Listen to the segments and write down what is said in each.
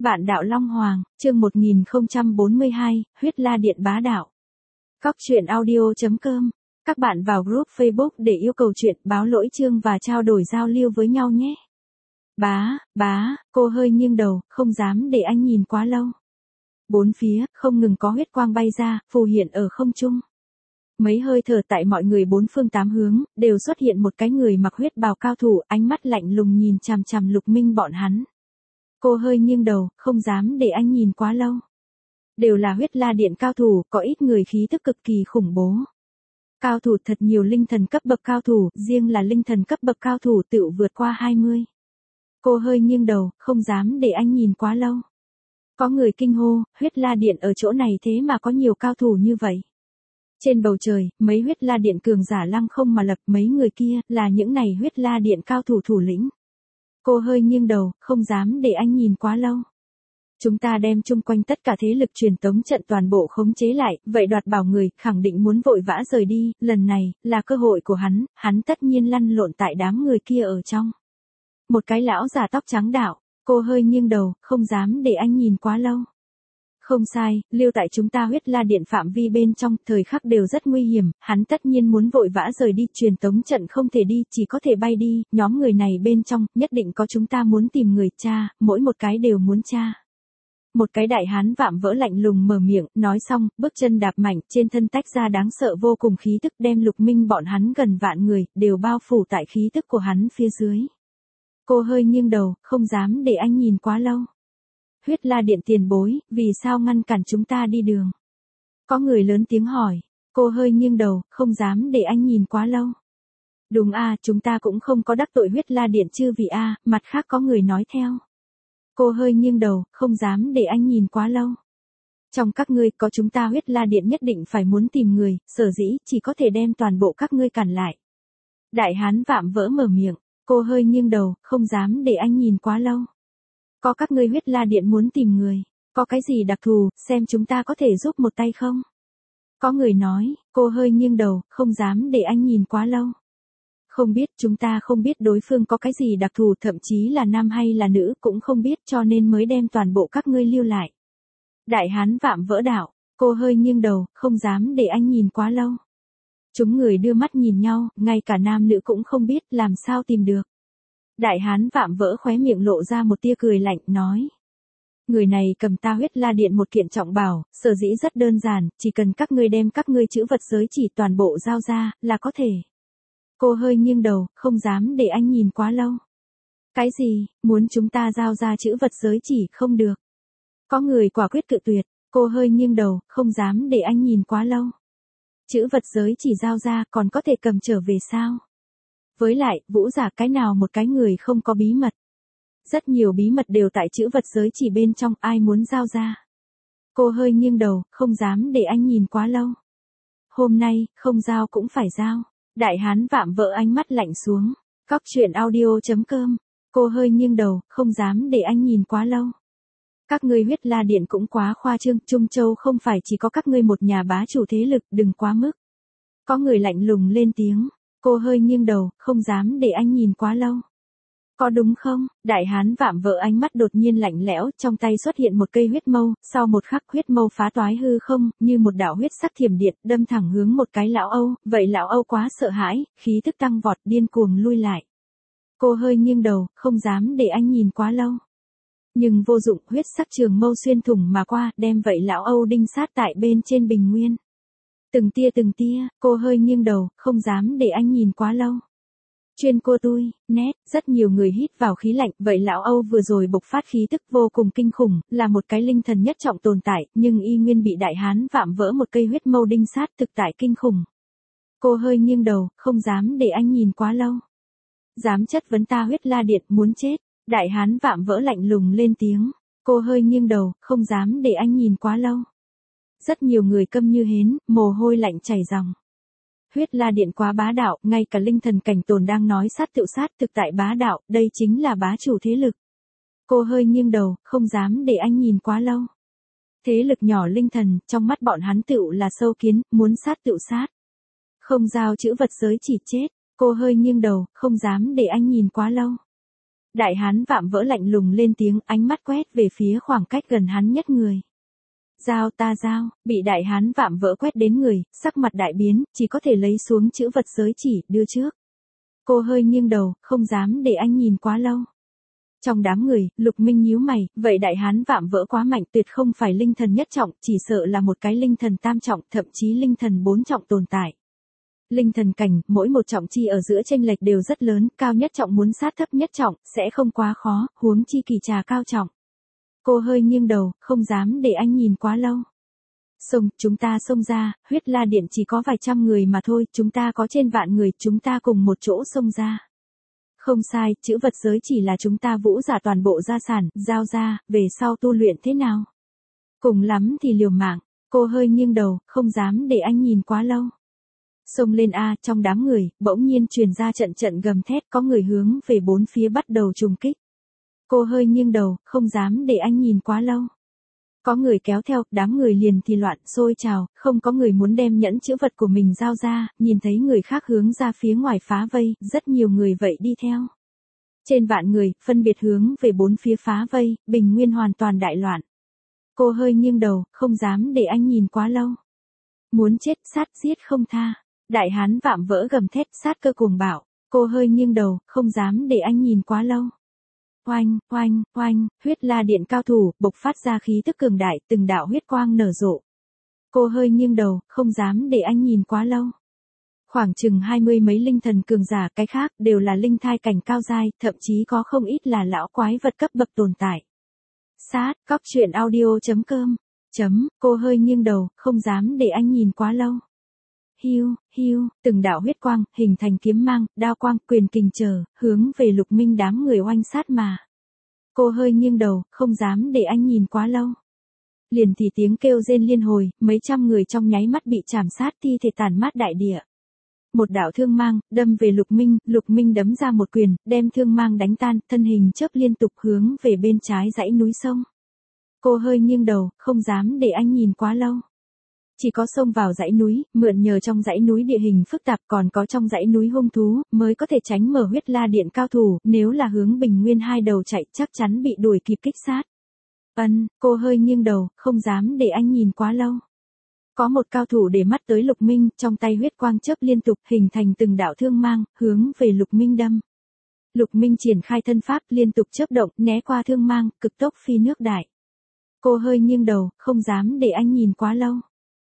Vạn đạo Long Hoàng, chương 1042, huyết la điện bá đạo. Cóc truyện audio.com. Các bạn vào group Facebook để yêu cầu chuyện, báo lỗi chương và trao đổi giao lưu với nhau nhé. Bá, cô hơi nghiêng đầu, không dám để anh nhìn quá lâu. Bốn phía, không ngừng có huyết quang bay ra, phù hiện ở không trung. Mấy hơi thở tại mọi người bốn phương tám hướng, đều xuất hiện một cái người mặc huyết bào cao thủ, ánh mắt lạnh lùng nhìn chằm chằm Lục Minh bọn hắn. Cô hơi nghiêng đầu, không dám để anh nhìn quá lâu. Đều là huyết la điện cao thủ, có ít người khí tức cực kỳ khủng bố. Cao thủ thật nhiều, linh thần cấp bậc cao thủ, riêng là linh thần cấp bậc cao thủ tựu vượt qua 20. Cô hơi nghiêng đầu, không dám để anh nhìn quá lâu. Có người kinh hô, huyết la điện ở chỗ này thế mà có nhiều cao thủ như vậy. Trên bầu trời, mấy huyết la điện cường giả lăng không mà lập, mấy người kia, là những này huyết la điện cao thủ thủ lĩnh. Cô hơi nghiêng đầu, không dám để anh nhìn quá lâu. Chúng ta đem chung quanh tất cả thế lực truyền tống trận toàn bộ khống chế lại, vậy đoạt bảo người, khẳng định muốn vội vã rời đi, lần này, là cơ hội của hắn tất nhiên lăn lộn tại đám người kia ở trong. Một cái lão già tóc trắng đạo, cô hơi nghiêng đầu, không dám để anh nhìn quá lâu. Không sai, lưu tại chúng ta huyết la điện phạm vi bên trong, thời khắc đều rất nguy hiểm, hắn tất nhiên muốn vội vã rời đi, truyền tống trận không thể đi, chỉ có thể bay đi, nhóm người này bên trong, nhất định có chúng ta muốn tìm người cha, mỗi một cái đều muốn cha. Một cái đại hán vạm vỡ lạnh lùng mở miệng, nói xong, bước chân đạp mạnh, trên thân tách ra đáng sợ vô cùng khí tức, đem Lục Minh bọn hắn gần vạn người, đều bao phủ tại khí tức của hắn phía dưới. Cô hơi nghiêng đầu, không dám để anh nhìn quá lâu. Huyết la điện tiền bối, vì sao ngăn cản chúng ta đi đường? Có người lớn tiếng hỏi. Cô hơi nghiêng đầu, không dám để anh nhìn quá lâu. Đúng chúng ta cũng không có đắc tội huyết la điện chứ vì mặt khác có người nói theo. Cô hơi nghiêng đầu, không dám để anh nhìn quá lâu. Trong các ngươi có chúng ta huyết la điện nhất định phải muốn tìm người, sở dĩ chỉ có thể đem toàn bộ các ngươi cản lại. Đại hán vạm vỡ mở miệng, cô hơi nghiêng đầu, không dám để anh nhìn quá lâu. Có các ngươi huyết la điện muốn tìm người, có cái gì đặc thù, xem chúng ta có thể giúp một tay không? Có người nói, cô hơi nghiêng đầu, không dám để anh nhìn quá lâu. Không biết, chúng ta không biết đối phương có cái gì đặc thù, thậm chí là nam hay là nữ cũng không biết, cho nên mới đem toàn bộ các ngươi lưu lại. Đại hán vạm vỡ đạo, cô hơi nghiêng đầu, không dám để anh nhìn quá lâu. Chúng người đưa mắt nhìn nhau, ngay cả nam nữ cũng không biết, làm sao tìm được. Đại hán vạm vỡ khóe miệng lộ ra một tia cười lạnh, nói. Người này cầm ta huyết la điện một kiện trọng bảo, sở dĩ rất đơn giản, chỉ cần các ngươi đem các ngươi chữ vật giới chỉ toàn bộ giao ra, là có thể. Cô hơi nghiêng đầu, không dám để anh nhìn quá lâu. Cái gì, muốn chúng ta giao ra chữ vật giới chỉ không được. Có người quả quyết cự tuyệt, cô hơi nghiêng đầu, không dám để anh nhìn quá lâu. Chữ vật giới chỉ giao ra còn có thể cầm trở về sao? Với lại, vũ giả cái nào một cái người không có bí mật. Rất nhiều bí mật đều tại chữ vật giới chỉ bên trong, ai muốn giao ra. Cô hơi nghiêng đầu, không dám để anh nhìn quá lâu. Hôm nay, không giao cũng phải giao. Đại hán vạm vỡ ánh mắt lạnh xuống. Cóc truyện audio.com. Cô hơi nghiêng đầu, không dám để anh nhìn quá lâu. Các ngươi huyết la điện cũng quá khoa trương, Trung Châu không phải chỉ có các ngươi một nhà bá chủ thế lực, đừng quá mức. Có người lạnh lùng lên tiếng. Cô hơi nghiêng đầu, không dám để anh nhìn quá lâu. Có đúng không? Đại hán vạm vỡ ánh mắt đột nhiên lạnh lẽo, trong tay xuất hiện một cây huyết mâu, sau một khắc huyết mâu phá toái hư không, như một đạo huyết sắc thiểm điện, đâm thẳng hướng một cái lão Âu, vậy lão Âu quá sợ hãi, khí tức tăng vọt, điên cuồng lui lại. Cô hơi nghiêng đầu, không dám để anh nhìn quá lâu. Nhưng vô dụng, huyết sắc trường mâu xuyên thủng mà qua, đem vậy lão Âu đinh sát tại bên trên bình nguyên. Từng tia, cô hơi nghiêng đầu, không dám để anh nhìn quá lâu. Chuyên cô tôi, nét, rất nhiều người hít vào khí lạnh, vậy lão Âu vừa rồi bộc phát khí tức vô cùng kinh khủng, là một cái linh thần nhất trọng tồn tại, nhưng y nguyên bị đại hán vạm vỡ một cây huyết mâu đinh sát, thực tại kinh khủng. Cô hơi nghiêng đầu, không dám để anh nhìn quá lâu. Dám chất vấn ta huyết la điện, muốn chết. Đại hán vạm vỡ lạnh lùng lên tiếng. Cô hơi nghiêng đầu, không dám để anh nhìn quá lâu. Rất nhiều người câm như hến, mồ hôi lạnh chảy ròng. Huyết la điện quá bá đạo, ngay cả linh thần cảnh tồn đang nói sát tựu sát, thực tại bá đạo, đây chính là bá chủ thế lực. Cô hơi nghiêng đầu, không dám để anh nhìn quá lâu. Thế lực nhỏ linh thần, trong mắt bọn hắn tựu là sâu kiến, muốn sát tựu sát. Không giao chữ vật giới chỉ chết. Cô hơi nghiêng đầu, không dám để anh nhìn quá lâu. Đại hán vạm vỡ lạnh lùng lên tiếng, ánh mắt quét về phía khoảng cách gần hắn nhất người. Giao ta giao, bị đại hán vạm vỡ quét đến người, sắc mặt đại biến, chỉ có thể lấy xuống chữ vật giới chỉ, đưa trước. Cô hơi nghiêng đầu, không dám để anh nhìn quá lâu. Trong đám người, Lục Minh nhíu mày, vậy đại hán vạm vỡ quá mạnh, tuyệt không phải linh thần nhất trọng, chỉ sợ là một cái linh thần tam trọng, thậm chí linh thần bốn trọng tồn tại. Linh thần cảnh, mỗi một trọng chi ở giữa chênh lệch đều rất lớn, cao nhất trọng muốn sát thấp nhất trọng, sẽ không quá khó, huống chi kỳ trà cao trọng. Cô hơi nghiêng đầu, không dám để anh nhìn quá lâu. Chúng ta xông ra, Huyết La Điện chỉ có vài trăm người mà thôi, chúng ta có trên vạn người, chúng ta cùng một chỗ xông ra. Không sai, chữ vật giới chỉ là chúng ta Vũ giả toàn bộ gia sản, giao ra, về sau tu luyện thế nào? Cùng lắm thì liều mạng, cô hơi nghiêng đầu, không dám để anh nhìn quá lâu. Xông lên a, trong đám người, bỗng nhiên truyền ra trận trận gầm thét, có người hướng về bốn phía bắt đầu trùng kích. Cô hơi nghiêng đầu, không dám để anh nhìn quá lâu. Có người kéo theo, đám người liền thì loạn, sôi trào, không có người muốn đem nhẫn chữ vật của mình giao ra, nhìn thấy người khác hướng ra phía ngoài phá vây, rất nhiều người vậy đi theo. Trên vạn người, phân biệt hướng về bốn phía phá vây, bình nguyên hoàn toàn đại loạn. Cô hơi nghiêng đầu, không dám để anh nhìn quá lâu. Muốn chết, sát giết không tha. Đại hán vạm vỡ gầm thét, sát cơ cuồng bạo. Cô hơi nghiêng đầu, không dám để anh nhìn quá lâu. Oanh, oanh, oanh, Huyết La Điện cao thủ, bộc phát ra khí tức cường đại, từng đạo huyết quang nở rộ. Cô hơi nghiêng đầu, không dám để anh nhìn quá lâu. Khoảng chừng 20 mấy linh thần cường giả, cái khác, đều là linh thai cảnh cao giai, thậm chí có không ít là lão quái vật cấp bậc tồn tại. Sát, cóc truyện audio.com. Cô hơi nghiêng đầu, không dám để anh nhìn quá lâu. Hiu, hiu, từng đạo huyết quang, hình thành kiếm mang, đao quang, quyền kình chờ, hướng về Lục Minh đám người oanh sát mà. Cô hơi nghiêng đầu, không dám để anh nhìn quá lâu. Liền thì tiếng kêu rên liên hồi, mấy trăm người trong nháy mắt bị chảm sát, thi thể tàn mát đại địa. Một đạo thương mang, đâm về Lục Minh đấm ra một quyền, đem thương mang đánh tan, thân hình chớp liên tục hướng về bên trái dãy núi sông. Cô hơi nghiêng đầu, không dám để anh nhìn quá lâu. Chỉ có xông vào dãy núi, mượn nhờ trong dãy núi địa hình phức tạp, còn có trong dãy núi hung thú, mới có thể tránh mở Huyết La Điện cao thủ, nếu là hướng bình nguyên hai đầu chạy chắc chắn bị đuổi kịp kích sát. Cô hơi nghiêng đầu, không dám để anh nhìn quá lâu. Có một cao thủ để mắt tới Lục Minh, trong tay huyết quang chớp liên tục, hình thành từng đạo thương mang, hướng về Lục Minh đâm. Lục Minh triển khai thân pháp, liên tục chớp động, né qua thương mang, cực tốc phi nước đại. Cô hơi nghiêng đầu, không dám để anh nhìn quá lâu.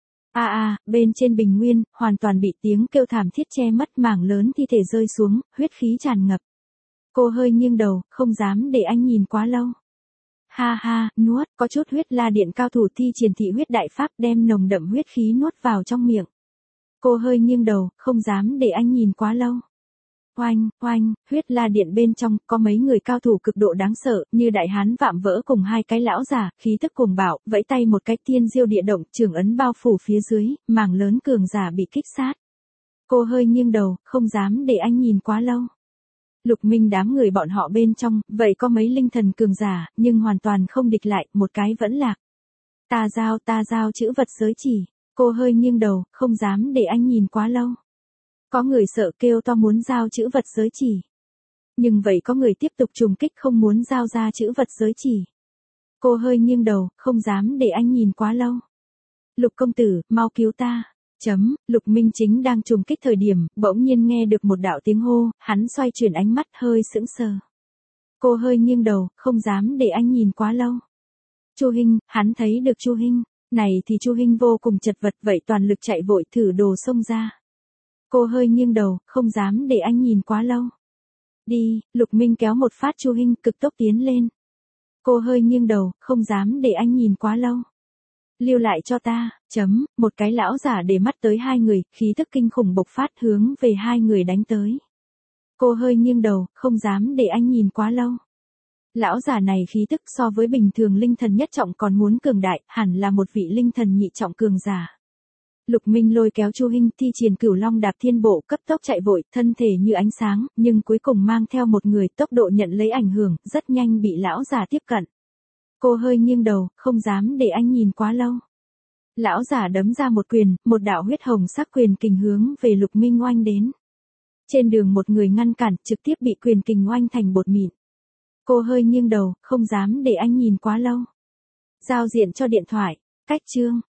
Bên trên bình nguyên, hoàn toàn bị tiếng kêu thảm thiết che mất, mảng lớn thi thể rơi xuống, huyết khí tràn ngập. Cô hơi nghiêng đầu, không dám để anh nhìn quá lâu. Ha, nuốt, có chút Huyết La Điện cao thủ thi triển thị huyết đại pháp, đem nồng đậm huyết khí nuốt vào trong miệng. Cô hơi nghiêng đầu, không dám để anh nhìn quá lâu. Oanh, Huyết La Điện bên trong, có mấy người cao thủ cực độ đáng sợ, như đại hán vạm vỡ cùng hai cái lão giả, khí tức cuồng bạo, vẫy tay một cái tiên diêu địa động, trường ấn bao phủ phía dưới, mảng lớn cường giả bị kích sát. Cô hơi nghiêng đầu, không dám để anh nhìn quá lâu. Lục Minh đám người bọn họ bên trong, vậy có mấy linh thần cường giả, nhưng hoàn toàn không địch lại, một cái vẫn lạc. Ta giao chữ vật giới chỉ. Cô hơi nghiêng đầu, không dám để anh nhìn quá lâu. Có người sợ kêu to muốn giao chữ vật giới chỉ. Nhưng vậy có người tiếp tục trùng kích không muốn giao ra chữ vật giới chỉ. Cô hơi nghiêng đầu, không dám để anh nhìn quá lâu. Lục công tử, mau cứu ta. Lục Minh chính đang trùng kích thời điểm, bỗng nhiên nghe được một đạo tiếng hô, hắn xoay chuyển ánh mắt hơi sững sờ. Cô hơi nghiêng đầu, không dám để anh nhìn quá lâu. Chu Hinh, hắn thấy được Chu Hinh, này thì Chu Hinh vô cùng chật vật, vậy toàn lực chạy vội thử đồ xông ra. Cô hơi nghiêng đầu, không dám để anh nhìn quá lâu. Đi, Lục Minh kéo một phát Chu Hinh, cực tốc tiến lên. Cô hơi nghiêng đầu, không dám để anh nhìn quá lâu. Lưu lại cho ta. Một cái lão giả để mắt tới hai người, khí tức kinh khủng bộc phát hướng về hai người đánh tới. Cô hơi nghiêng đầu, không dám để anh nhìn quá lâu. Lão giả này khí tức so với bình thường linh thần nhất trọng còn muốn cường đại, hẳn là một vị linh thần nhị trọng cường giả. Lục Minh lôi kéo Chu Hinh, thi triển Cửu Long đạp thiên bộ, cấp tốc chạy vội, thân thể như ánh sáng, nhưng cuối cùng mang theo một người, tốc độ nhận lấy ảnh hưởng, rất nhanh bị lão giả tiếp cận. Cô hơi nghiêng đầu, không dám để anh nhìn quá lâu. Lão giả đấm ra một quyền, một đạo huyết hồng sắc quyền kình hướng về Lục Minh oanh đến. Trên đường một người ngăn cản, trực tiếp bị quyền kình oanh thành bột mịn. Cô hơi nghiêng đầu, không dám để anh nhìn quá lâu. Giao diện cho điện thoại. Cách chương.